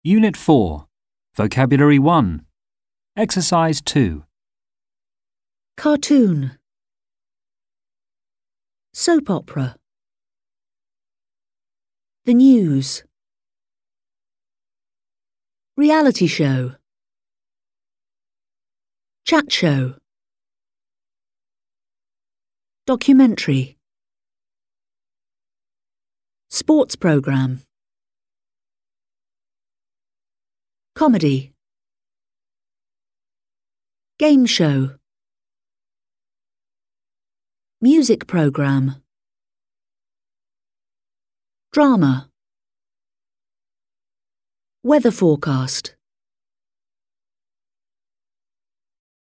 Unit 4, Vocabulary 1, Exercise 2. Cartoon. Soap opera. The news. Reality show. Chat show. Documentary. Sports program. Comedy. Game show. Music program. Drama. Weather forecast.